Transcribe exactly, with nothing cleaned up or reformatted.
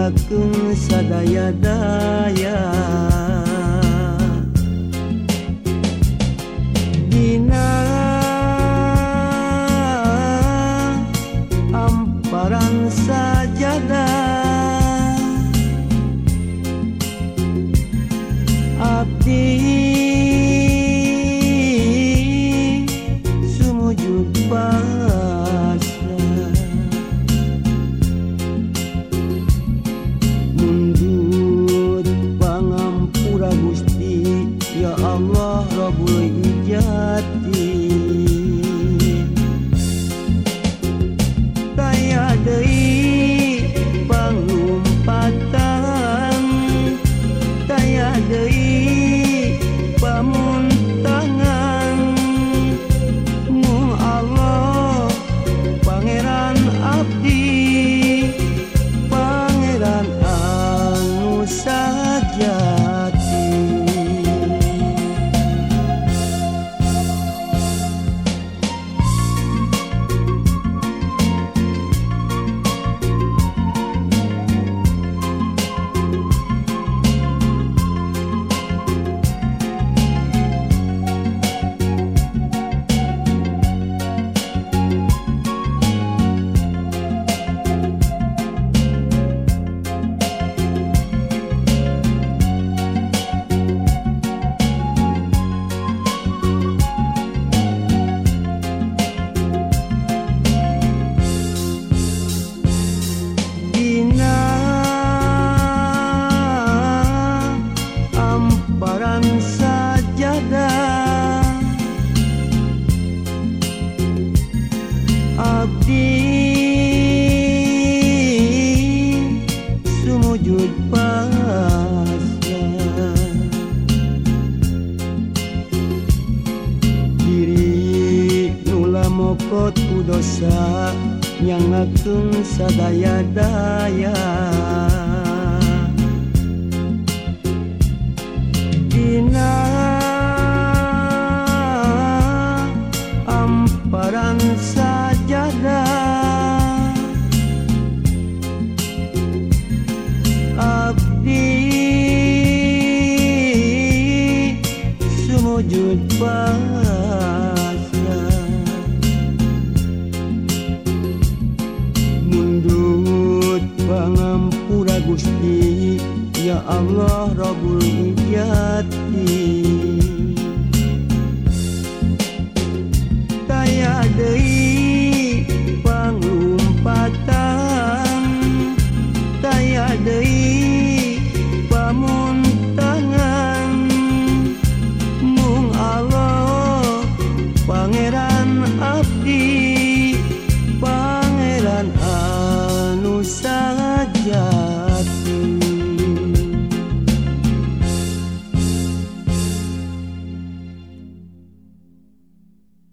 nyangakeun sadaya-daya dina amparan sajadah abdi sumujud pasrah mundut pangampura Gusti ya Allah Rabbul Ijati daya deui pangumpatan daya deui pamuntangan mu Allah Pangeran abdi Pangeran anu sajati sumujud pasrah diri nula mokot ku dosa nyangakeun sadaya-daya dina amparan sajadah abdi sumujud pasrah mundut pangampura Gusti ya Allah Rabbul Ijati